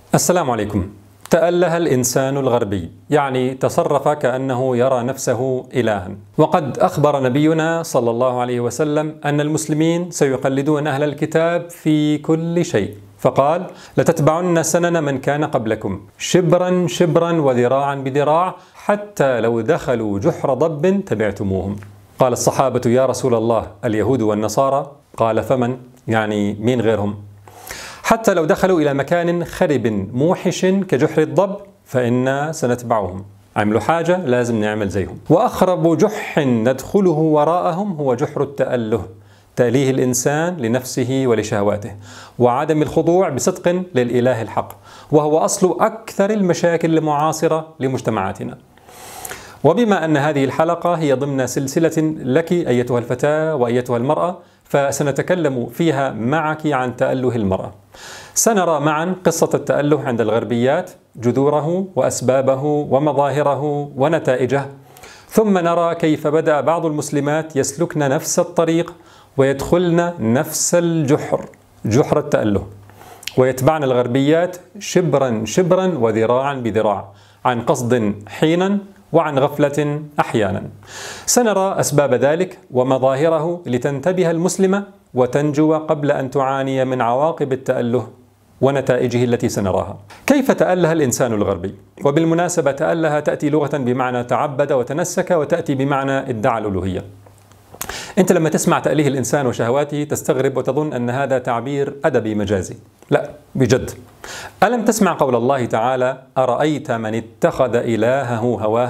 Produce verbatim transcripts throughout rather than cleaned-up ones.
السلام عليكم. تأله الإنسان الغربي، يعني تصرف كأنه يرى نفسه إلها. وقد أخبر نبينا صلى الله عليه وسلم أن المسلمين سيقلدون أهل الكتاب في كل شيء، فقال: لتتبعن سنن من كان قبلكم شبرا شبرا وذراعا بذراع حتى لو دخلوا جحر ضب تبعتموهم. قال الصحابة: يا رسول الله، اليهود والنصارى؟ قال: فمن؟ يعني مين غيرهم؟ حتى لو دخلوا إلى مكان خرب موحش كجحر الضب فإنا سنتبعهم، عملوا حاجة لازم نعمل زيهم. وأخرب جح ندخله وراءهم هو جحر التأله، تأليه الإنسان لنفسه ولشهواته، وعدم الخضوع بصدق للإله الحق، وهو أصل أكثر المشاكل المعاصرة لمجتمعاتنا. وبما أن هذه الحلقة هي ضمن سلسلة لك أيتها الفتاة وأيتها المرأة، فسنتكلم فيها معك عن تأله المرأة. سنرى معا قصة التأله عند الغربيات، جذوره وأسبابه ومظاهره ونتائجه، ثم نرى كيف بدأ بعض المسلمات يسلكن نفس الطريق ويدخلن نفس الجحر، جحر التأله، ويتبعن الغربيات شبرا شبرا وذراعا بذراع، عن قصد حينا وعن غفلة أحيانا. سنرى أسباب ذلك ومظاهره لتنتبه المسلمة وتنجو قبل أن تعاني من عواقب التأله ونتائجه التي سنراها. كيف تأله الإنسان الغربي؟ وبالمناسبة تأله تأتي لغة بمعنى تعبد وتنسك، وتأتي بمعنى ادعى الألوهية. أنت لما تسمع تأليه الإنسان وشهواته تستغرب وتظن أن هذا تعبير أدبي مجازي. لا، بجد. ألم تسمع قول الله تعالى: أرأيت من اتخذ إلهه هواه؟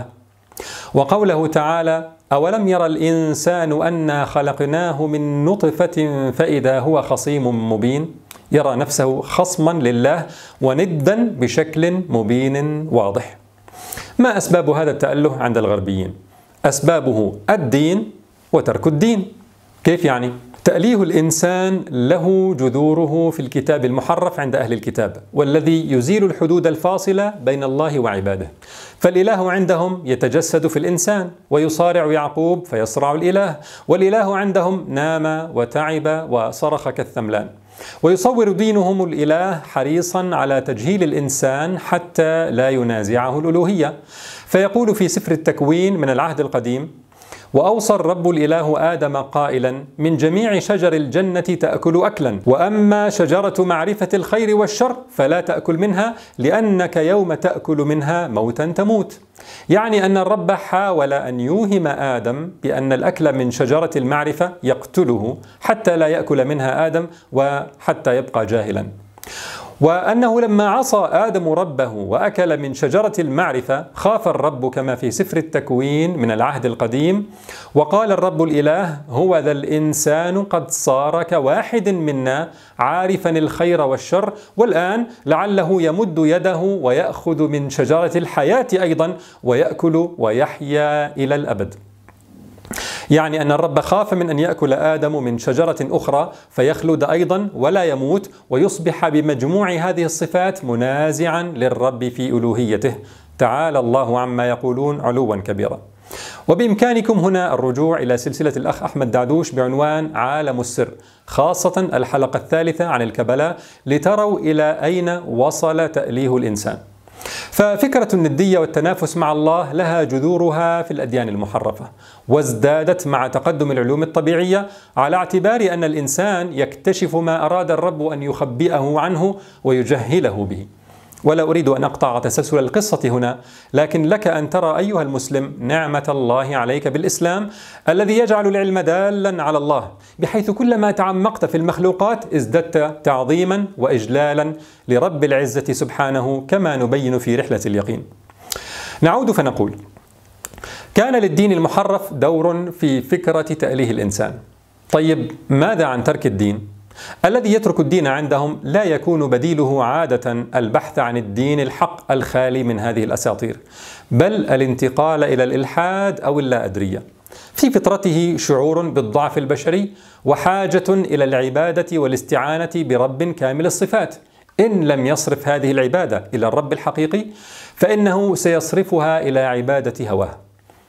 وقوله تعالى: أولم يرى الإنسان أنا خلقناه من نطفة فإذا هو خصيم مبين؟ يرى نفسه خصما لله وندا بشكل مبين واضح. ما أسباب هذا التأله عند الغربيين؟ أسبابه الدين وترك الدين. كيف يعني؟ تأليه الإنسان له جذوره في الكتاب المحرف عند أهل الكتاب، والذي يزيل الحدود الفاصلة بين الله وعباده. فالإله عندهم يتجسد في الإنسان، ويصارع يعقوب فيصرع الإله، والإله عندهم نام وتعب وصرخ كالثملان. ويصور دينهم الإله حريصا على تجهيل الإنسان حتى لا ينازعه الألوهية، فيقول في سفر التكوين من العهد القديم: وأوصى الرب الإله آدم قائلا: من جميع شجر الجنة تأكل أكلا، وأما شجرة معرفة الخير والشر فلا تأكل منها، لأنك يوم تأكل منها موتا تموت. يعني أن الرب حاول أن يوهم آدم بأن الأكل من شجرة المعرفة يقتله حتى لا يأكل منها آدم وحتى يبقى جاهلا، وأنه لما عصى آدم ربه وأكل من شجرة المعرفة خاف الرب كما في سفر التكوين من العهد القديم: وقال الرب الإله: هو ذا الإنسان قد صار كواحد منا عارفا الخير والشر، والآن لعله يمد يده ويأخذ من شجرة الحياة أيضا ويأكل ويحيا إلى الأبد. يعني أن الرب خاف من أن يأكل آدم من شجرة أخرى فيخلد أيضا ولا يموت، ويصبح بمجموع هذه الصفات منازعا للرب في ألوهيته. تعالى الله عما يقولون علوا كبيرا. وبإمكانكم هنا الرجوع إلى سلسلة الأخ أحمد دعدوش بعنوان عالم السر، خاصة الحلقة الثالثة عن الكبلاء، لتروا إلى أين وصل تأليه الإنسان. ففكرة الندية والتنافس مع الله لها جذورها في الأديان المحرفة، وازدادت مع تقدم العلوم الطبيعية، على اعتبار أن الإنسان يكتشف ما أراد الرب أن يخبئه عنه ويجهله به. ولا أريد أن أقطع تسلسل القصة هنا، لكن لك أن ترى أيها المسلم نعمة الله عليك بالإسلام الذي يجعل العلم دالا على الله، بحيث كلما تعمقت في المخلوقات ازددت تعظيما وإجلالا لرب العزة سبحانه، كما نبين في رحلة اليقين. نعود فنقول: كان للدين المحرف دور في فكرة تأليه الإنسان. طيب، ماذا عن ترك الدين؟ الذي يترك الدين عندهم لا يكون بديله عادة البحث عن الدين الحق الخالي من هذه الأساطير، بل الانتقال إلى الإلحاد أو اللا أدرية. في فطرته شعور بالضعف البشري وحاجة إلى العبادة والاستعانة برب كامل الصفات. إن لم يصرف هذه العبادة إلى الرب الحقيقي فإنه سيصرفها إلى عبادة هواه.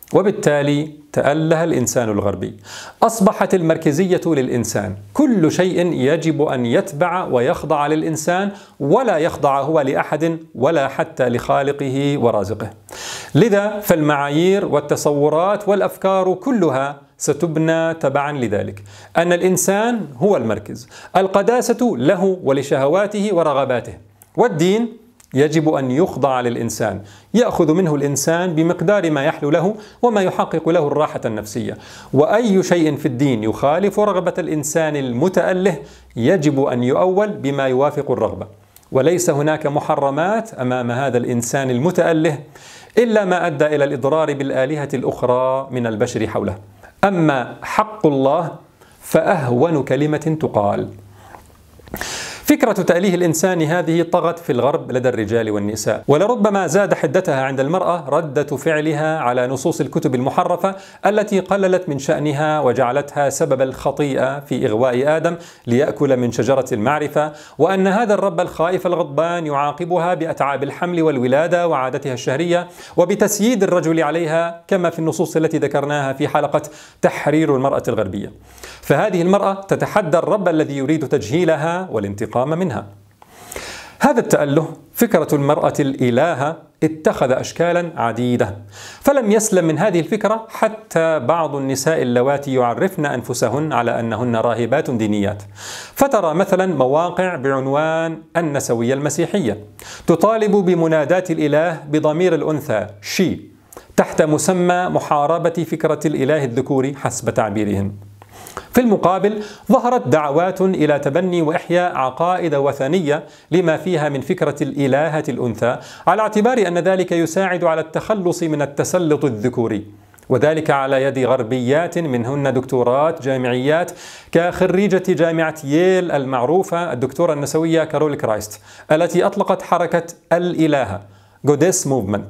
وبالتالي تأله الإنسان الغربي. أصبحت المركزية للإنسان، كل شيء يجب أن يتبع ويخضع للإنسان، ولا يخضع هو لأحد ولا حتى لخالقه ورازقه. لذا فالمعايير والتصورات والأفكار كلها ستبنى تبعا لذلك، أن الإنسان هو المركز، القداسة له ولشهواته ورغباته، والدين يجب أن يخضع للإنسان، يأخذ منه الإنسان بمقدار ما يحلو له وما يحقق له الراحة النفسية، وأي شيء في الدين يخالف رغبة الإنسان المتأله يجب أن يؤول بما يوافق الرغبة، وليس هناك محرمات أمام هذا الإنسان المتأله إلا ما أدى إلى الإضرار بالآلهة الأخرى من البشر حوله. أما حق الله فأهون كلمة تقال. فكرة تأليه الإنسان هذه طغت في الغرب لدى الرجال والنساء، ولربما زاد حدتها عند المرأة ردة فعلها على نصوص الكتب المحرفة التي قللت من شأنها وجعلتها سبب الخطيئة في إغواء آدم ليأكل من شجرة المعرفة، وأن هذا الرب الخائف الغضبان يعاقبها بأتعاب الحمل والولادة وعادتها الشهرية وبتسييد الرجل عليها، كما في النصوص التي ذكرناها في حلقة تحرير المرأة الغربية. فهذه المرأة تتحدى الرب الذي يريد تجهيلها والانتقام منها. هذا التأله، فكرة المرأة الإلهة، اتخذ أشكالا عديدة، فلم يسلم من هذه الفكرة حتى بعض النساء اللواتي يعرفن أنفسهن على أنهن راهبات دينيات. فترى مثلا مواقع بعنوان النسوية المسيحية تطالب بمنادات الإله بضمير الأنثى شي تحت مسمى محاربة فكرة الإله الذكوري حسب تعبيرهم. في المقابل ظهرت دعوات إلى تبني وإحياء عقائد وثنية لما فيها من فكرة الإلهة الأنثى، على اعتبار أن ذلك يساعد على التخلص من التسلط الذكوري، وذلك على يد غربيات منهن دكتورات جامعيات كخريجة جامعة ييل المعروفة الدكتورة النسوية كارول كرايست التي أطلقت حركة الإلهة Goddess Movement،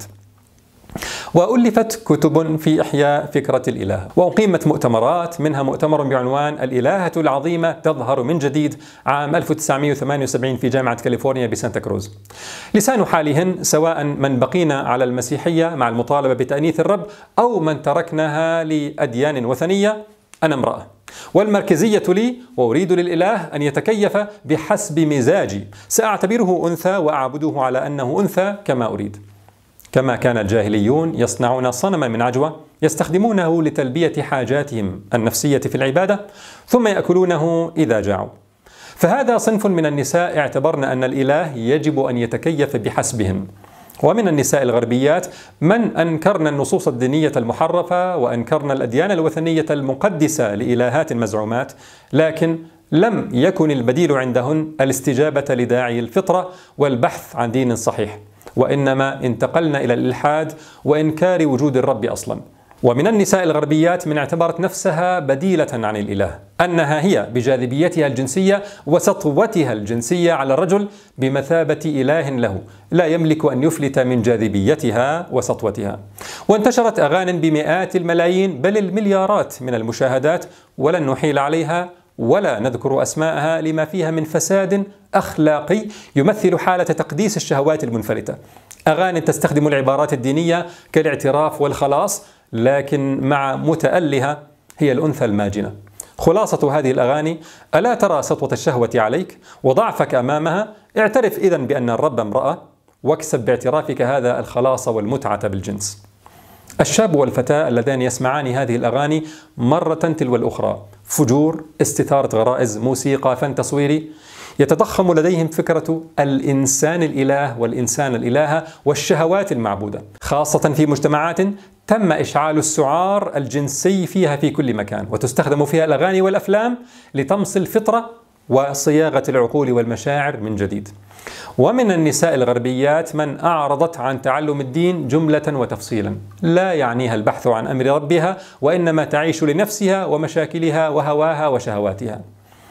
وألفت كتب في إحياء فكرة الإله، وأقيمت مؤتمرات، منها مؤتمر بعنوان الإلهة العظيمة تظهر من جديد عام ألف وتسعمئة وثمانية وسبعين في جامعة كاليفورنيا بسانتا كروز. لسان حالهن سواء من بقينا على المسيحية مع المطالبة بتأنيث الرب أو من تركناها لأديان وثنية، أنا امرأة، والمركزية لي وأريد للإله أن يتكيف بحسب مزاجي، سأعتبره أنثى وأعبده على أنه أنثى كما أريد. كما كان الجاهليون يصنعون صنما من عجوة يستخدمونه لتلبية حاجاتهم النفسية في العبادة ثم يأكلونه إذا جاعوا. فهذا صنف من النساء اعتبرن أن الإله يجب أن يتكيف بحسبهم. ومن النساء الغربيات من أنكرن النصوص الدينية المحرفة وأنكرن الأديان الوثنية المقدسة لإلهات مزعومات، لكن لم يكن البديل عندهن الاستجابة لداعي الفطرة والبحث عن دين صحيح، وإنما انتقلنا إلى الإلحاد وإنكار وجود الرب أصلا. ومن النساء الغربيات من اعتبرت نفسها بديلة عن الإله، أنها هي بجاذبيتها الجنسية وسطوتها الجنسية على الرجل بمثابة إله له لا يملك أن يفلت من جاذبيتها وسطوتها. وانتشرت أغاني بمئات الملايين بل المليارات من المشاهدات، ولن نحيل عليها ولا نذكر أسماءها لما فيها من فساد أخلاقي يمثل حالة تقديس الشهوات المنفلتة. أغاني تستخدم العبارات الدينية كالاعتراف والخلاص، لكن مع متألهة هي الأنثى الماجنة. خلاصة هذه الأغاني: ألا ترى سطوة الشهوة عليك وضعفك أمامها؟ اعترف إذن بأن الرب امرأة، واكسب باعترافك هذا الخلاص والمتعة بالجنس. الشاب والفتاة اللذان يسمعان هذه الأغاني مرة تلو الأخرى، فجور، استثارة غرائز، موسيقى، فن تصويري، يتضخم لديهم فكرة الإنسان الإله والإنسان الإلهة والشهوات المعبودة، خاصة في مجتمعات تم إشعال السعار الجنسي فيها في كل مكان، وتستخدم فيها الأغاني والأفلام لطمس الفطرة وصياغة العقول والمشاعر من جديد. ومن النساء الغربيات من أعرضت عن تعلم الدين جملة وتفصيلا، لا يعنيها البحث عن أمر ربها، وإنما تعيش لنفسها ومشاكلها وهواها وشهواتها.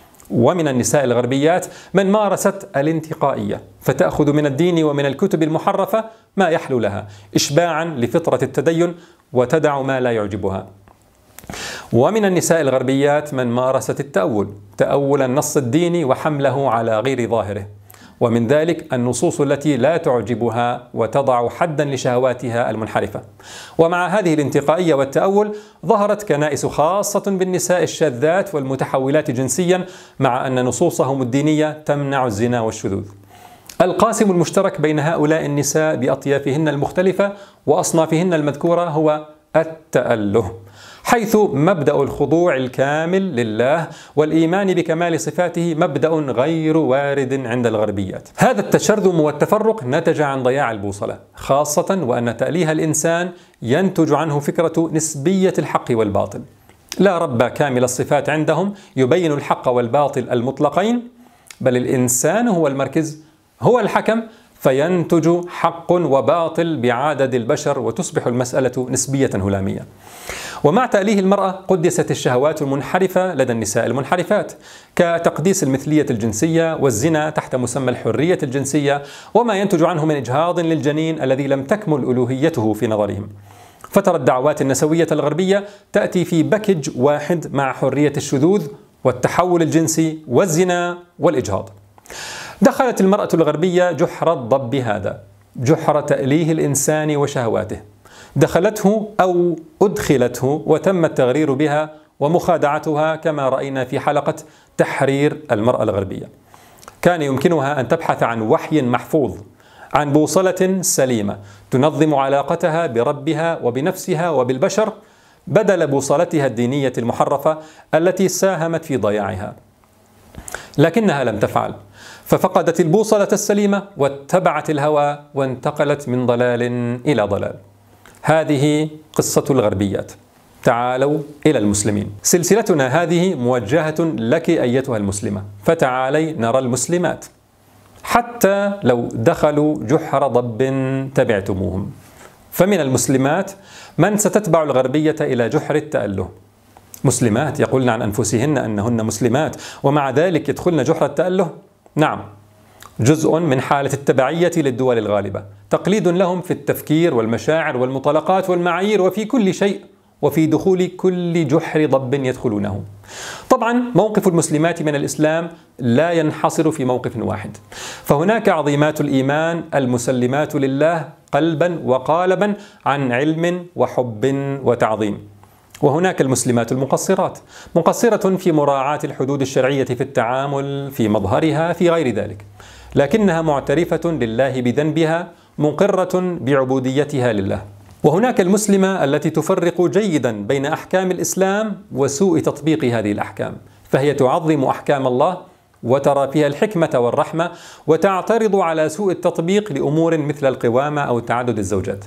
ومن النساء الغربيات من مارست الانتقائية، فتأخذ من الدين ومن الكتب المحرفة ما يحلو لها إشباعا لفطرة التدين وتدع ما لا يعجبها. ومن النساء الغربيات من مارست التأول، تأول النص الديني وحمله على غير ظاهره، ومن ذلك النصوص التي لا تعجبها وتضع حدا لشهواتها المنحرفة. ومع هذه الانتقائية والتأول ظهرت كنائس خاصة بالنساء الشاذات والمتحولات جنسيا، مع أن نصوصهم الدينية تمنع الزنا والشذوذ. القاسم المشترك بين هؤلاء النساء بأطيافهن المختلفة وأصنافهن المذكورة هو التأله، حيث مبدأ الخضوع الكامل لله والإيمان بكمال صفاته مبدأ غير وارد عند الغربيات. هذا التشرذم والتفرق نتج عن ضياع البوصلة، خاصة وأن تأليه الإنسان ينتج عنه فكرة نسبية الحق والباطل. لا رب كامل الصفات عندهم يبين الحق والباطل المطلقين، بل الإنسان هو المركز، هو الحكم، فينتج حق وباطل بعدد البشر وتصبح المسألة نسبية هلامية. ومع تأليه المرأة قدست الشهوات المنحرفة لدى النساء المنحرفات، كتقديس المثلية الجنسية والزنا تحت مسمى الحرية الجنسية، وما ينتج عنه من إجهاض للجنين الذي لم تكمل ألوهيته في نظرهم. فترى الدعوات النسوية الغربية تأتي في باكج واحد مع حرية الشذوذ والتحول الجنسي والزنا والإجهاض. دخلت المرأة الغربية جحر الضب هذا، جحر تأليه الإنسان وشهواته. دخلته أو أدخلته وتم التغرير بها ومخادعتها، كما رأينا في حلقة تحرير المرأة الغربية. كان يمكنها أن تبحث عن وحي محفوظ، عن بوصلة سليمة تنظم علاقتها بربها وبنفسها وبالبشر، بدل بوصلتها الدينية المحرفة التي ساهمت في ضياعها. لكنها لم تفعل، ففقدت البوصلة السليمة واتبعت الهوى وانتقلت من ضلال إلى ضلال. هذه قصة الغربيات. تعالوا إلى المسلمين. سلسلتنا هذه موجهة لك أيتها المسلمة، فتعالي نرى المسلمات، حتى لو دخلوا جحر ضب تبعتموهم. فمن المسلمات من ستتبع الغربية إلى جحر التأله. مسلمات يقولن عن أنفسهن أنهن مسلمات، ومع ذلك يدخلن جحر التأله. نعم، جزء من حالة التبعية للدول الغالبة، تقليد لهم في التفكير والمشاعر والمطلقات والمعايير وفي كل شيء، وفي دخول كل جحر ضب يدخلونه. طبعا موقف المسلمات من الإسلام لا ينحصر في موقف واحد، فهناك عظيمات الإيمان المسلمات لله قلبا وقالبا عن علم وحب وتعظيم، وهناك المسلمات المقصرات، مقصرة في مراعاة الحدود الشرعية في التعامل، في مظهرها، في غير ذلك، لكنها معترفة لله بذنبها، مقرة بعبوديتها لله. وهناك المسلمة التي تفرق جيدا بين أحكام الإسلام وسوء تطبيق هذه الأحكام، فهي تعظم أحكام الله وترى فيها الحكمة والرحمة، وتعترض على سوء التطبيق لأمور مثل القوامة أو تعدد الزوجات.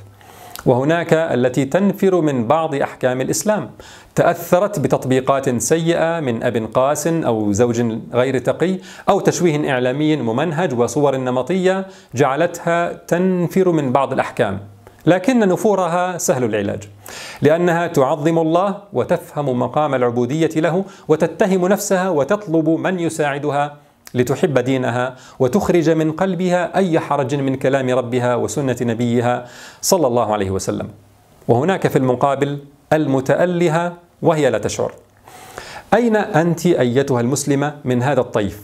وهناك التي تنفر من بعض أحكام الإسلام، تأثرت بتطبيقات سيئة من أب قاس أو زوج غير تقي أو تشويه إعلامي ممنهج وصور نمطية جعلتها تنفر من بعض الأحكام، لكن نفورها سهل العلاج، لأنها تعظم الله وتفهم مقام العبودية له، وتتهم نفسها وتطلب من يساعدها لتحب دينها وتخرج من قلبها أي حرج من كلام ربها وسنة نبيها صلى الله عليه وسلم. وهناك في المقابل المتألهة وهي لا تشعر. أين أنت أيتها المسلمة من هذا الطيف؟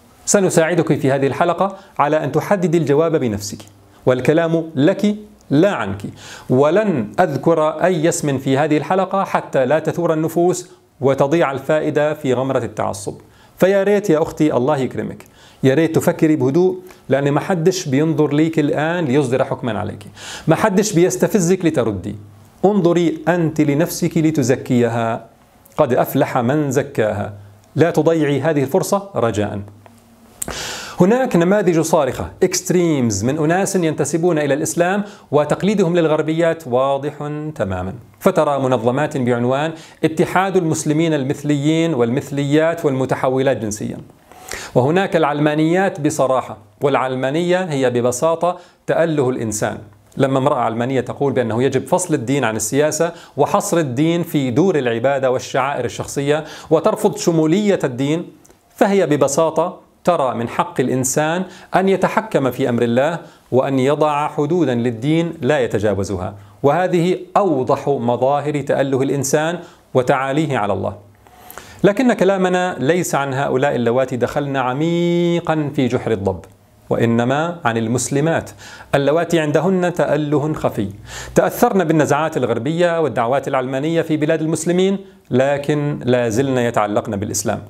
سنساعدك في هذه الحلقة على أن تحددي الجواب بنفسك، والكلام لك لا عنك، ولن أذكر أي اسم في هذه الحلقة حتى لا تثور النفوس وتضيع الفائدة في غمرة التعصب. فيا ريت يا أختي الله يكرمك، يا ريت تفكري بهدوء، لأن ما حدش بينظر ليك الآن ليصدر حكما عليك، ما حدش بيستفزك لتردي. انظري أنت لنفسك لتزكيها، قد أفلح من زكاها. لا تضيعي هذه الفرصة رجاء. هناك نماذج صارخة اكستريمز من أناس ينتسبون إلى الإسلام وتقليدهم للغربيات واضح تماما. فترى منظمات بعنوان اتحاد المسلمين المثليين والمثليات والمتحولات جنسيا. وهناك العلمانيات بصراحة، والعلمانية هي ببساطة تأله الإنسان. لما امرأة علمانية تقول بأنه يجب فصل الدين عن السياسة وحصر الدين في دور العبادة والشعائر الشخصية وترفض شمولية الدين، فهي ببساطة ترى من حق الإنسان أن يتحكم في أمر الله وأن يضع حدودا للدين لا يتجاوزها. وهذه أوضح مظاهر تأله الإنسان وتعاليه على الله. لكن كلامنا ليس عن هؤلاء اللواتي دخلن عميقا في جحر الضب، وإنما عن المسلمات اللواتي عندهن تأله خفي، تأثرن بالنزعات الغربية والدعوات العلمانية في بلاد المسلمين، لكن لا زلن يتعلقن بالإسلام.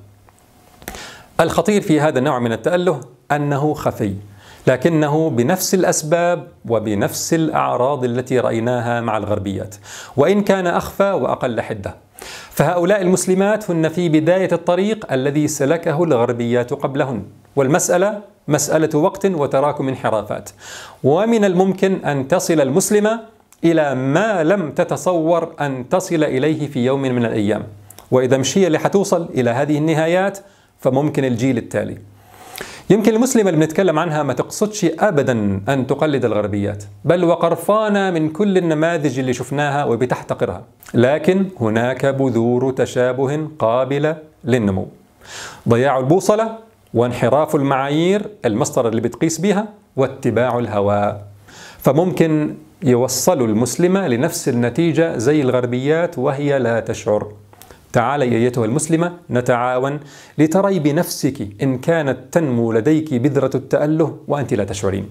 الخطير في هذا النوع من التأله أنه خفي، لكنه بنفس الأسباب وبنفس الأعراض التي رأيناها مع الغربيات، وإن كان أخفى وأقل حدة. فهؤلاء المسلمات هن في بداية الطريق الذي سلكه الغربيات قبلهن، والمسألة مسألة وقت وتراكم انحرافات، ومن الممكن أن تصل المسلمة إلى ما لم تتصور أن تصل إليه في يوم من الأيام، وإذا مش هي اللي حتوصل إلى هذه النهايات فممكن الجيل التالي. يمكن المسلمة اللي بنتكلم عنها ما تقصدش أبدا أن تقلد الغربيات، بل وقرفانة من كل النماذج اللي شفناها وبتحتقرها، لكن هناك بذور تشابه قابلة للنمو. ضياع البوصلة وانحراف المعايير المسطرة اللي بتقيس بها واتباع الهوى، فممكن يوصلوا المسلمة لنفس النتيجة زي الغربيات وهي لا تشعر. تعالي أيتها المسلمة نتعاون لتري بنفسك إن كانت تنمو لديك بذرة التأله وأنت لا تشعرين.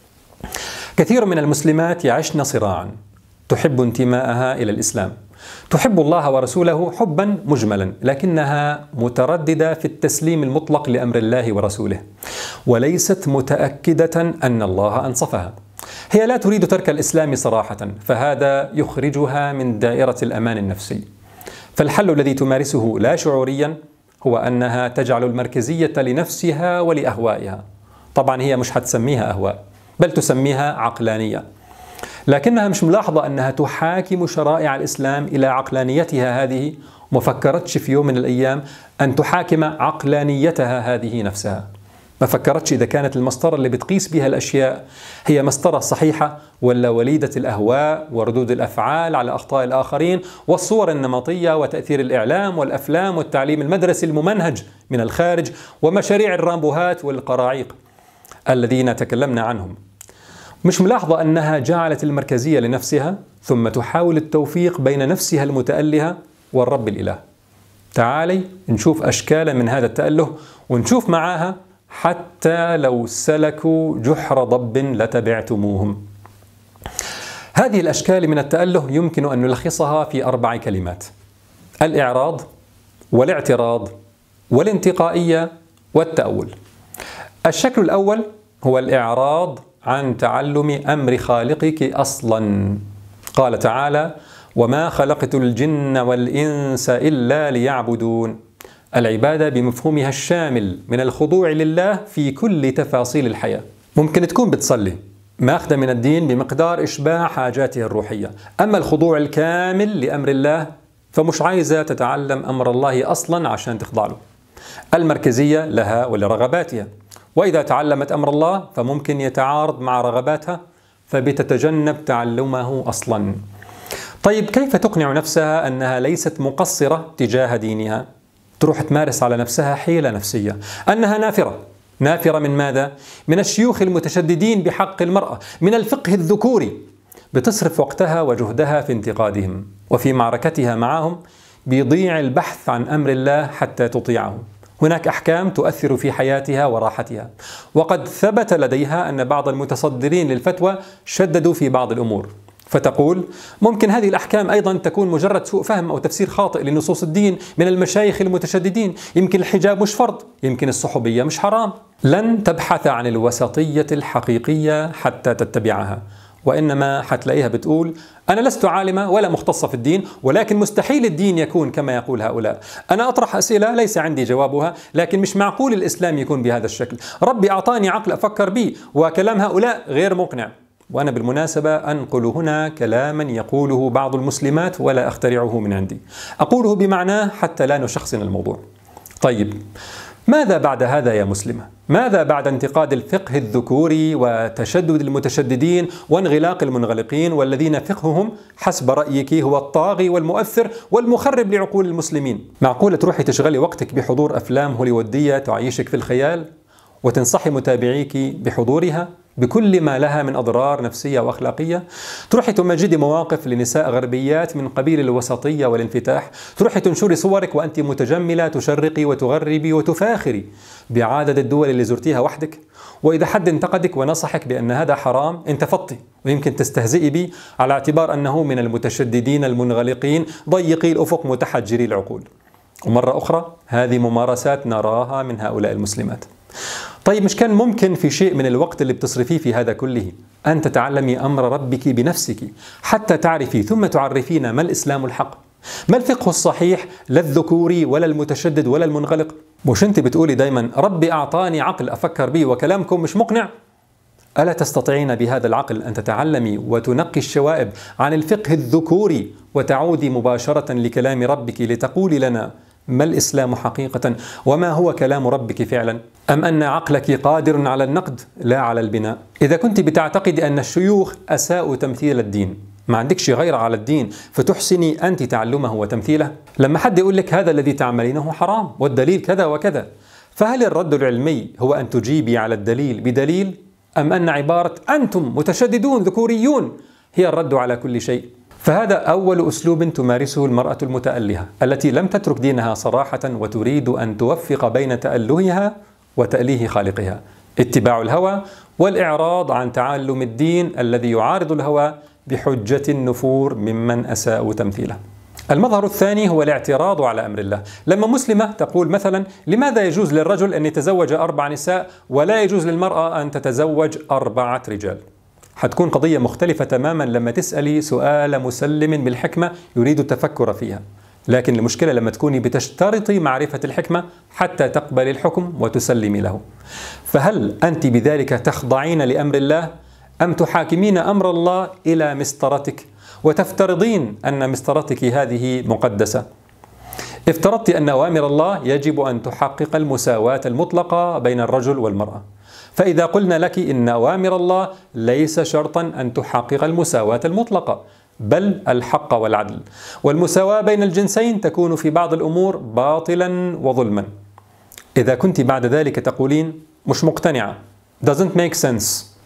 كثير من المسلمات يعشن صراعا، تحب انتماءها إلى الإسلام، تحب الله ورسوله حبا مجملا، لكنها مترددة في التسليم المطلق لأمر الله ورسوله، وليست متأكدة أن الله أنصفها. هي لا تريد ترك الإسلام صراحة، فهذا يخرجها من دائرة الأمان النفسي. فالحل الذي تمارسه لا شعوريا هو أنها تجعل المركزية لنفسها ولأهوائها. طبعا هي مش هتسميها أهواء، بل تسميها عقلانية، لكنها مش ملاحظة أنها تحاكم شرائع الإسلام إلى عقلانيتها هذه، وما فكرتش في يوم من الأيام أن تحاكم عقلانيتها هذه نفسها. ما فكرتش إذا كانت المسطرة اللي بتقيس بها الأشياء هي مسطرة صحيحة ولا وليدة الأهواء وردود الأفعال على أخطاء الآخرين والصور النمطية وتأثير الإعلام والأفلام والتعليم المدرسي الممنهج من الخارج ومشاريع الرامبوهات والقراعيق الذين تكلمنا عنهم. مش ملاحظة أنها جعلت المركزية لنفسها ثم تحاول التوفيق بين نفسها المتألهة والرب الإله. تعالي نشوف أشكالا من هذا التأله ونشوف معاها حتى لو سلكوا جحر ضب لتبعتموهم. هذه الأشكال من التأله يمكن أن نلخصها في أربع كلمات: الإعراض والاعتراض والانتقائية والتأول. الشكل الأول هو الإعراض عن تعلم أمر خالقك أصلا. قال تعالى: وما خلقت الجن والإنس إلا ليعبدون. العبادة بمفهومها الشامل من الخضوع لله في كل تفاصيل الحياة. ممكن تكون بتصلي ماخذة من الدين بمقدار إشباع حاجاتها الروحية، أما الخضوع الكامل لأمر الله فمش عايزة تتعلم أمر الله أصلا عشان تخضع له. المركزية لها ولرغباتها، وإذا تعلمت أمر الله فممكن يتعارض مع رغباتها فبتتجنب تعلمه أصلا. طيب كيف تقنع نفسها أنها ليست مقصرة تجاه دينها؟ تروح تمارس على نفسها حيلة نفسية أنها نافرة. نافرة من ماذا؟ من الشيوخ المتشددين بحق المرأة، من الفقه الذكوري. بتصرف وقتها وجهدها في انتقادهم، وفي معركتها معهم بيضيع البحث عن أمر الله حتى تطيعه. هناك أحكام تؤثر في حياتها وراحتها، وقد ثبت لديها أن بعض المتصدرين للفتوى شددوا في بعض الأمور، فتقول ممكن هذه الأحكام أيضا تكون مجرد سوء فهم أو تفسير خاطئ لنصوص الدين من المشايخ المتشددين. يمكن الحجاب مش فرض، يمكن الصحوبية مش حرام. لن تبحث عن الوسطية الحقيقية حتى تتبعها، وإنما حتلاقيها بتقول أنا لست عالمة ولا مختصة في الدين، ولكن مستحيل الدين يكون كما يقول هؤلاء. أنا أطرح أسئلة ليس عندي جوابها، لكن مش معقول الإسلام يكون بهذا الشكل. ربي أعطاني عقل أفكر به، وكلام هؤلاء غير مقنع. وأنا بالمناسبة أنقل هنا كلاما يقوله بعض المسلمات ولا أخترعه من عندي، أقوله بمعناه حتى لا نشخصن الموضوع. طيب ماذا بعد هذا يا مسلمة؟ ماذا بعد انتقاد الفقه الذكوري وتشدد المتشددين وانغلاق المنغلقين والذين فقههم حسب رأيك هو الطاغي والمؤثر والمخرب لعقول المسلمين؟ معقولة تروحي تشغلي وقتك بحضور أفلام هوليودية تعيشك في الخيال وتنصحي متابعيك بحضورها بكل ما لها من أضرار نفسية وأخلاقية؟ تروحي تمجدي مواقف لنساء غربيات من قبيل الوسطية والانفتاح؟ تروحي تنشري صورك وأنت متجملة تشرقي وتغربي وتفاخري بعدد الدول اللي زرتيها وحدك؟ وإذا حد انتقدك ونصحك بأن هذا حرام أنت فطي ويمكن تستهزئي به على اعتبار أنه من المتشددين المنغلقين ضيقي الأفق متحجري العقول. ومرة أخرى هذه ممارسات نراها من هؤلاء المسلمات. طيب مش كان ممكن في شيء من الوقت اللي بتصرفيه في هذا كله أن تتعلمي أمر ربك بنفسك حتى تعرفي ثم تعرفين ما الإسلام الحق، ما الفقه الصحيح لا الذكوري ولا المتشدد ولا المنغلق؟ مش أنت بتقولي دايما ربي أعطاني عقل أفكر به وكلامكم مش مقنع؟ ألا تستطيعين بهذا العقل أن تتعلمي وتنقي الشوائب عن الفقه الذكوري وتعودي مباشرة لكلام ربك لتقولي لنا ما الإسلام حقيقة وما هو كلام ربك فعلا؟ أم أن عقلك قادر على النقد لا على البناء؟ إذا كنت بتعتقد أن الشيوخ أساءوا تمثيل الدين، ما عندكش غير على الدين فتحسني أنت تعلمه وتمثيله؟ لما حد يقول لك هذا الذي تعملينه حرام والدليل كذا وكذا، فهل الرد العلمي هو أن تجيبي على الدليل بدليل، أم أن عبارة أنتم متشددون ذكوريون هي الرد على كل شيء؟ فهذا أول أسلوب تمارسه المرأة المتألهة التي لم تترك دينها صراحة وتريد أن توفق بين تألهها وتأليه خالقها، اتباع الهوى والإعراض عن تعلم الدين الذي يعارض الهوى بحجة النفور ممن أساءوا تمثيله. المظهر الثاني هو الاعتراض على أمر الله. لما مسلمة تقول مثلا لماذا يجوز للرجل أن يتزوج أربع نساء ولا يجوز للمرأة أن تتزوج أربعة رجال، حتكون قضية مختلفة تماما لما تسألي سؤال مسلم بالحكمة يريد التفكر فيها. لكن المشكلة لما تكوني بتشترطي معرفة الحكمة حتى تقبل الحكم وتسلمي له. فهل أنت بذلك تخضعين لأمر الله أم تحاكمين أمر الله إلى مسطرتك وتفترضين أن مسطرتك هذه مقدسة؟ افترضت أن أوامر الله يجب أن تحقق المساواة المطلقة بين الرجل والمرأة، فإذا قلنا لك إن أوامر الله ليس شرطا أن تحقق المساواة المطلقة بل الحق والعدل، والمساواة بين الجنسين تكون في بعض الأمور باطلا وظلما، إذا كنت بعد ذلك تقولين مش مقتنعة doesn't make sense،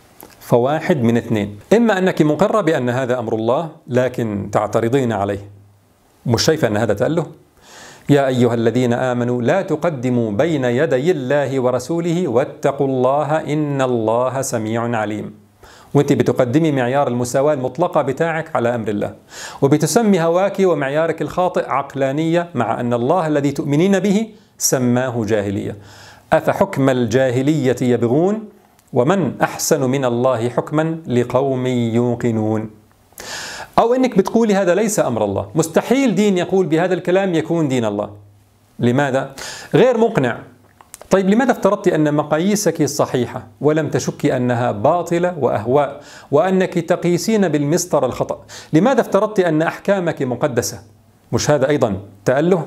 فواحد من اثنين: إما أنك مقرة بأن هذا أمر الله لكن تعترضين عليه، مش شايفة أن هذا تأله؟ يا أيها الذين آمنوا لا تقدموا بين يدي الله ورسوله واتقوا الله إن الله سميع عليم. وانت بتقدمي معيار المساواة المطلقة بتاعك على أمر الله، وبتسمي هواك ومعيارك الخاطئ عقلانية، مع أن الله الذي تؤمنين به سماه جاهلية. أفحكم الجاهلية يبغون ومن أحسن من الله حكما لقوم يوقنون. أو أنك بتقولي هذا ليس أمر الله، مستحيل دين يقول بهذا الكلام يكون دين الله. لماذا؟ غير مقنع. طيب لماذا افترضت أن مقاييسك صحيحة ولم تشكي أنها باطلة وأهواء وأنك تقيسين بالمسطر الخطأ؟ لماذا افترضت أن أحكامك مقدسة؟ مش هذا أيضا تأله؟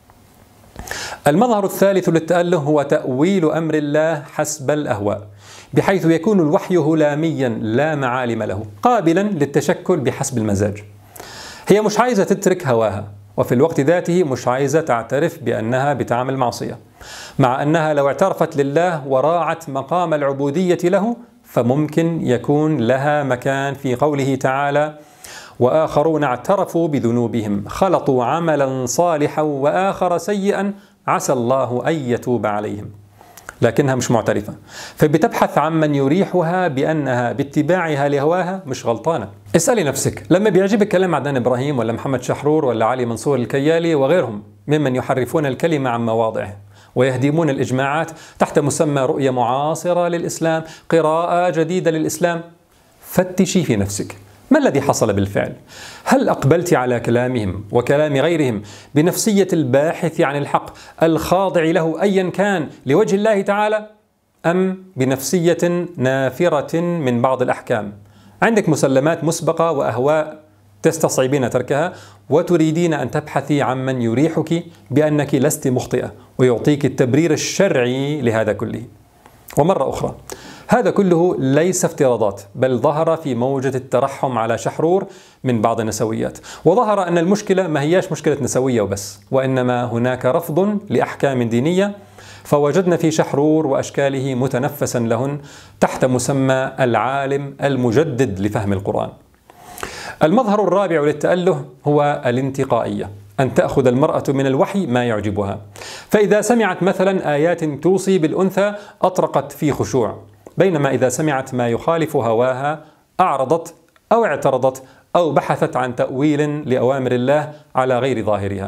المظهر الثالث للتأله هو تأويل أمر الله حسب الأهواء، بحيث يكون الوحي هلاميا لا معالم له، قابلا للتشكل بحسب المزاج. هي مش عايزة تترك هواها، وفي الوقت ذاته مش عايزة تعترف بأنها بتعمل معصية، مع أنها لو اعترفت لله وراعت مقام العبودية له فممكن يكون لها مكان في قوله تعالى: وآخرون اعترفوا بذنوبهم خلطوا عملا صالحا وآخر سيئا عسى الله أن يتوب عليهم. لكنها مش معترفة، فبتبحث عن من يريحها بأنها باتباعها لهواها مش غلطانة. اسألي نفسك، لما بيعجبك كلام عدنان إبراهيم ولا محمد شحرور ولا علي منصور الكيالي وغيرهم ممن يحرفون الكلمة عن مواضعه ويهدمون الإجماعات تحت مسمى رؤية معاصرة للإسلام، قراءة جديدة للإسلام، فتشي في نفسك، ما الذي حصل بالفعل؟ هل أقبلت على كلامهم وكلام غيرهم بنفسية الباحث عن الحق الخاضع له أيا كان لوجه الله تعالى، أم بنفسية نافرة من بعض الأحكام؟ عندك مسلمات مسبقة وأهواء تستصعبين تركها وتريدين أن تبحثي عن من يريحك بأنك لست مخطئة ويعطيك التبرير الشرعي لهذا كله. ومرة أخرى، هذا كله ليس افتراضات، بل ظهر في موجة الترحم على شحرور من بعض النسويات، وظهر أن المشكلة ما هياش مشكلة نسوية وبس، وإنما هناك رفض لأحكام دينية، فوجدنا في شحرور وأشكاله متنفسا لهن تحت مسمى العالم المجدد لفهم القرآن. المظهر الرابع للتأله هو الانتقائية، أن تأخذ المرأة من الوحي ما يعجبها، فإذا سمعت مثلا آيات توصي بالأنثى أطرقت في خشوع، بينما إذا سمعت ما يخالف هواها أعرضت أو اعترضت أو بحثت عن تأويل لأوامر الله على غير ظاهرها.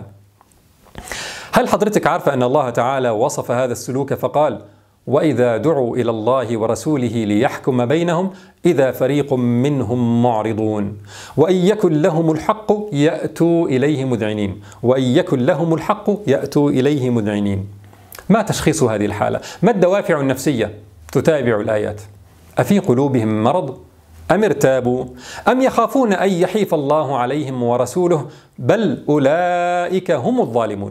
هل حضرتك عارفة أن الله تعالى وصف هذا السلوك فقال: وإذا دعوا إلى الله ورسوله ليحكم بينهم إذا فريق منهم معرضون وإن يكن لهم الحق يأتوا إليه مذعنين وإن يكن لهم الحق يأتوا إليه مذعنين. ما تشخيص هذه الحالة؟ ما الدوافع النفسية تتابع الآيات؟ أفي قلوبهم مرض أم ارتابوا أم يخافون أن يحيف الله عليهم ورسوله بل أولئك هم الظالمون.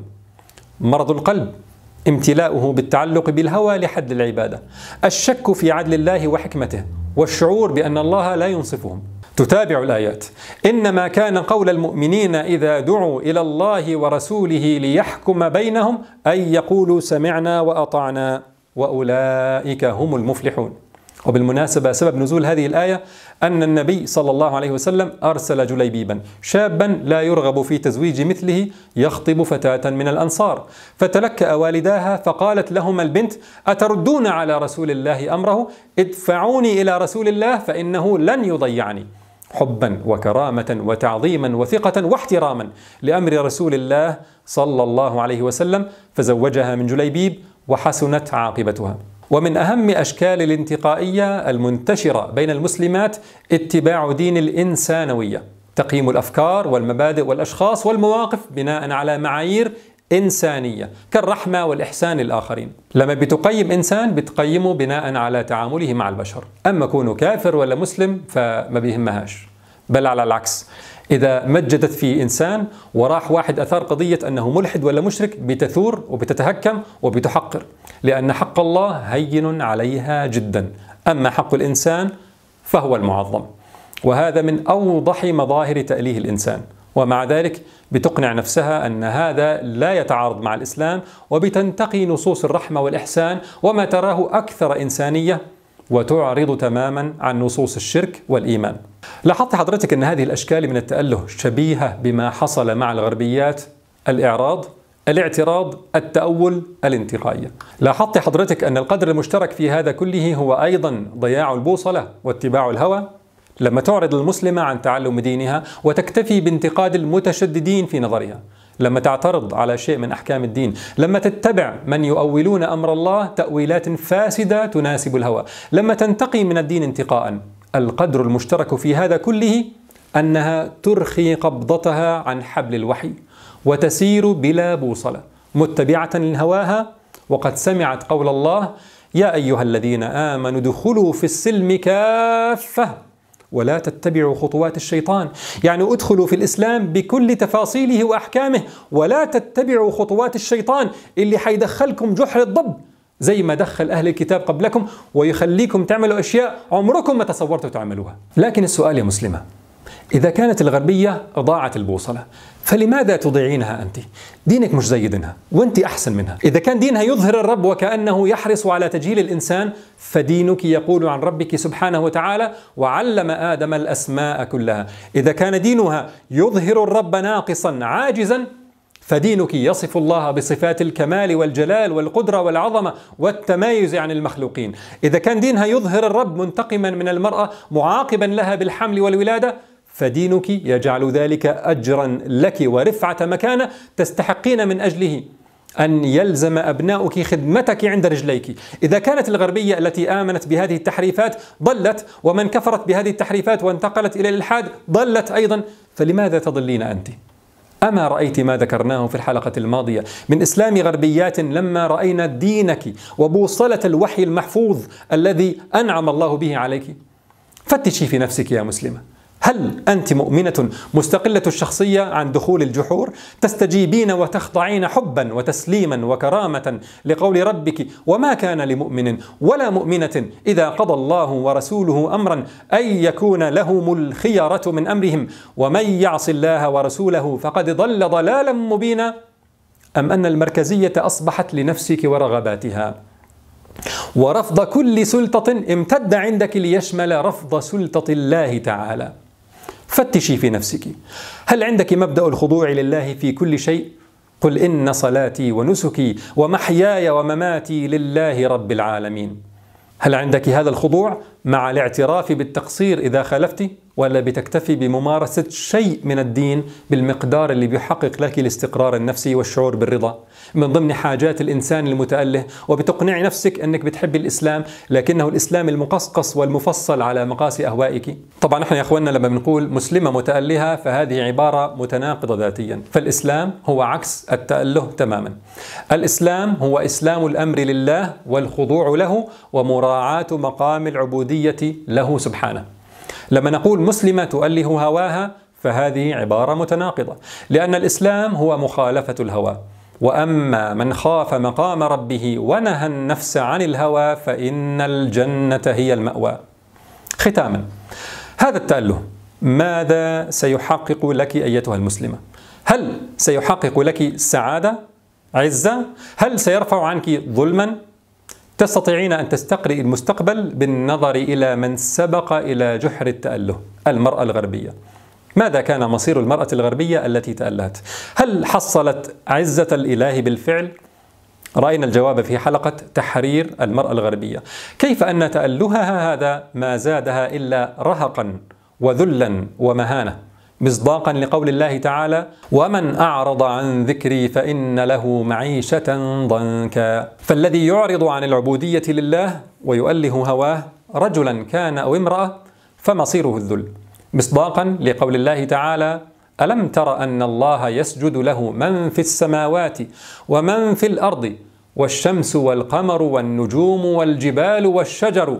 مرض القلب امتلاؤه بالتعلق بالهوى لحد العبادة، الشك في عدل الله وحكمته، والشعور بأن الله لا ينصفهم. تتابع الآيات: إنما كان قول المؤمنين إذا دعوا إلى الله ورسوله ليحكم بينهم أن يقولوا سمعنا وأطعنا وأولئك هم المفلحون. وبالمناسبة سبب نزول هذه الآية أن النبي صلى الله عليه وسلم أرسل جليبيبا شابا لا يرغب في تزويج مثله يخطب فتاة من الأنصار، فتلكأ والداها فقالت لهما البنت: أتردون على رسول الله أمره؟ ادفعوني إلى رسول الله فإنه لن يضيعني، حبا وكرامة وتعظيما وثقة واحتراما لأمر رسول الله صلى الله عليه وسلم، فزوجها من جليبيب وحسنت عاقبتها. ومن أهم أشكال الانتقائية المنتشرة بين المسلمات اتباع دين الإنسانوية، تقييم الأفكار والمبادئ والأشخاص والمواقف بناء على معايير إنسانية كالرحمة والإحسان للآخرين. لما بتقيم إنسان بتقيمه بناء على تعامله مع البشر، أما كونه كافر ولا مسلم فما بيهمهاش، بل على العكس، إذا مجدت في إنسان وراح واحد أثار قضية أنه ملحد ولا مشرك بتثور وبتتهكم وبتحقر، لأن حق الله هين عليها جدا، أما حق الإنسان فهو المعظم. وهذا من أوضح مظاهر تأليه الإنسان، ومع ذلك بتقنع نفسها أن هذا لا يتعارض مع الإسلام، وبتنتقي نصوص الرحمة والإحسان وما تراه أكثر إنسانية، وتعرض تماما عن نصوص الشرك والإيمان. لاحظت حضرتك أن هذه الأشكال من التأله شبيهة بما حصل مع الغربيات: الإعراض، الاعتراض، التأول، الانتقائية. لاحظت حضرتك أن القدر المشترك في هذا كله هو أيضا ضياع البوصلة واتباع الهوى. لما تعرض المسلمة عن تعلم دينها وتكتفي بانتقاد المتشددين في نظرها، لما تعترض على شيء من أحكام الدين، لما تتبع من يؤولون أمر الله تأويلات فاسدة تناسب الهوى، لما تنتقي من الدين انتقاء، القدر المشترك في هذا كله أنها ترخي قبضتها عن حبل الوحي وتسير بلا بوصلة متبعة لهواها، وقد سمعت قول الله: يا أيها الذين آمنوا ادخلوا في السلم كافة ولا تتبعوا خطوات الشيطان. يعني ادخلوا في الإسلام بكل تفاصيله وأحكامه ولا تتبعوا خطوات الشيطان اللي حيدخلكم جحر الضب زي ما دخل أهل الكتاب قبلكم ويخليكم تعملوا أشياء عمركم ما تصورتوا تعملوها. لكن السؤال يا مسلمة، إذا كانت الغربية أضاعت البوصلة فلماذا تضيعينها أنت؟ دينك مش زي دينها وأنت أحسن منها. إذا كان دينها يظهر الرب وكأنه يحرص على تجهيل الإنسان، فدينك يقول عن ربك سبحانه وتعالى: وعلم آدم الأسماء كلها. إذا كان دينها يظهر الرب ناقصا عاجزا، فدينك يصف الله بصفات الكمال والجلال والقدرة والعظمة والتمايز عن المخلوقين. إذا كان دينها يظهر الرب منتقما من المرأة معاقبا لها بالحمل والولادة، فدينك يجعل ذلك أجرا لك ورفعة مكانة تستحقين من أجله أن يلزم أبناؤك خدمتك عند رجليك. إذا كانت الغربية التي آمنت بهذه التحريفات ضلت، ومن كفرت بهذه التحريفات وانتقلت إلى الإلحاد ضلت أيضا، فلماذا تضلين أنت؟ أما رأيت ما ذكرناه في الحلقة الماضية من إسلام غربيات لما رأينا دينك وبوصلة الوحي المحفوظ الذي أنعم الله به عليك؟ فتشي في نفسك يا مسلمة، هل أنت مؤمنة مستقلة الشخصية عن دخول الجحور، تستجيبين وتخضعين حبا وتسليما وكرامة لقول ربك: وما كان لمؤمن ولا مؤمنة إذا قضى الله ورسوله أمرا أن يكون لهم الخيرة من أمرهم ومن يعص الله ورسوله فقد ضل ضلالا مبينا؟ أم أن المركزية أصبحت لنفسك ورغباتها، ورفض كل سلطة امتد عندك ليشمل رفض سلطة الله تعالى؟ فتشي في نفسك، هل عندك مبدأ الخضوع لله في كل شيء؟ قل إن صلاتي ونسكي ومحياي ومماتي لله رب العالمين. هل عندك هذا الخضوع مع الاعتراف بالتقصير إذا خالفت، ولا بتكتفي بممارسة شيء من الدين بالمقدار اللي بيحقق لك الاستقرار النفسي والشعور بالرضا من ضمن حاجات الإنسان المتأله، وبتقنع نفسك أنك بتحب الإسلام لكنه الإسلام المقصقص والمفصل على مقاس أهوائك؟ طبعا نحن يا أخواننا لما بنقول مسلمة متألهة فهذه عبارة متناقضة ذاتيا، فالإسلام هو عكس التأله تماما. الإسلام هو إسلام الأمر لله والخضوع له ومراعاة مقام العبودية له سبحانه. لما نقول مسلمة تؤله هواها فهذه عبارة متناقضة، لأن الإسلام هو مخالفة الهوى، وأما من خاف مقام ربه ونهى النفس عن الهوى فإن الجنة هي المأوى. ختاما، هذا التأله ماذا سيحقق لك أيتها المسلمة؟ هل سيحقق لك سعادة؟ عزة؟ هل سيرفع عنك ظلما؟ تستطيعين أن تستقرئي المستقبل بالنظر إلى من سبق إلى جحر التأله، المرأة الغربية. ماذا كان مصير المرأة الغربية التي تألهت؟ هل حصلت عزة الإله بالفعل؟ رأينا الجواب في حلقة تحرير المرأة الغربية، كيف أن تألهها هذا ما زادها إلا رهقا وذلا ومهانة، مصداقا لقول الله تعالى: ومن أعرض عن ذكري فإن له معيشة ضنكا. فالذي يعرض عن العبودية لله ويؤله هواه رجلا كان أو امرأة فمصيره الذل، مصداقا لقول الله تعالى: ألم تر أن الله يسجد له من في السماوات ومن في الأرض والشمس والقمر والنجوم والجبال والشجر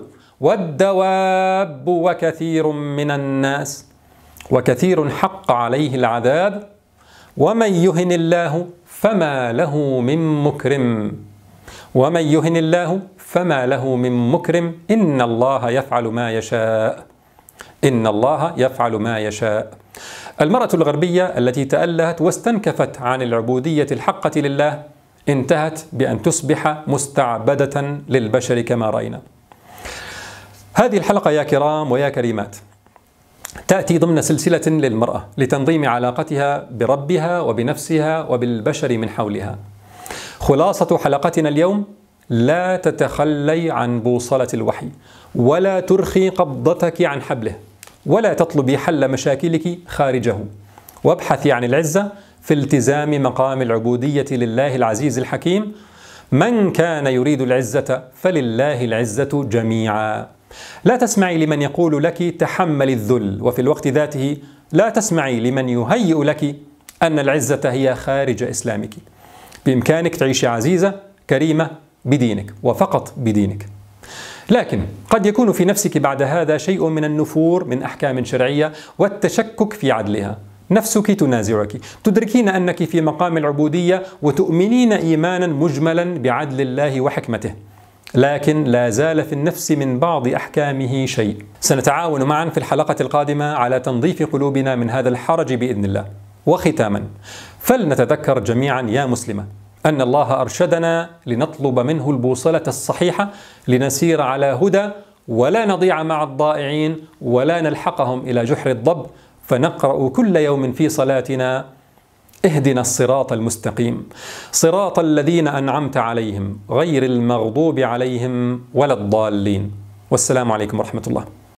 والدواب وكثير من الناس وكثير حق عليه العذاب ومن يهن الله فما له من مكرم ومن يهن الله فما له من مكرم إن الله يفعل ما يشاء إن الله يفعل ما يشاء. المرأة الغربية التي تألهت واستنكفت عن العبودية الحقة لله انتهت بأن تصبح مستعبدة للبشر كما رأينا. هذه الحلقة يا كرام ويا كريمات تأتي ضمن سلسلة للمرأة لتنظيم علاقتها بربها وبنفسها وبالبشر من حولها. خلاصة حلقتنا اليوم: لا تتخلي عن بوصلة الوحي، ولا ترخي قبضتك عن حبله، ولا تطلبي حل مشاكلك خارجه، وابحثي عن العزة في التزام مقام العبودية لله العزيز الحكيم. من كان يريد العزة فلله العزة جميعا. لا تسمعي لمن يقول لك تحملي الذل، وفي الوقت ذاته لا تسمعي لمن يهيئ لك أن العزة هي خارج إسلامك. بإمكانك تعيشي عزيزة كريمة بدينك وفقط بدينك، لكن قد يكون في نفسك بعد هذا شيء من النفور من أحكام شرعية والتشكك في عدلها. نفسك تنازعك، تدركين أنك في مقام العبودية وتؤمنين إيمانا مجملا بعدل الله وحكمته، لكن لا زال في النفس من بعض أحكامه شيء. سنتعاون معا في الحلقة القادمة على تنظيف قلوبنا من هذا الحرج بإذن الله. وختاما، فلنتذكر جميعا يا مسلمة أن الله أرشدنا لنطلب منه البوصلة الصحيحة لنسير على هدى ولا نضيع مع الضائعين ولا نلحقهم إلى جحر الضب، فنقرأ كل يوم في صلاتنا: اهدنا الصراط المستقيم صراط الذين أنعمت عليهم غير المغضوب عليهم ولا الضالين. والسلام عليكم ورحمة الله.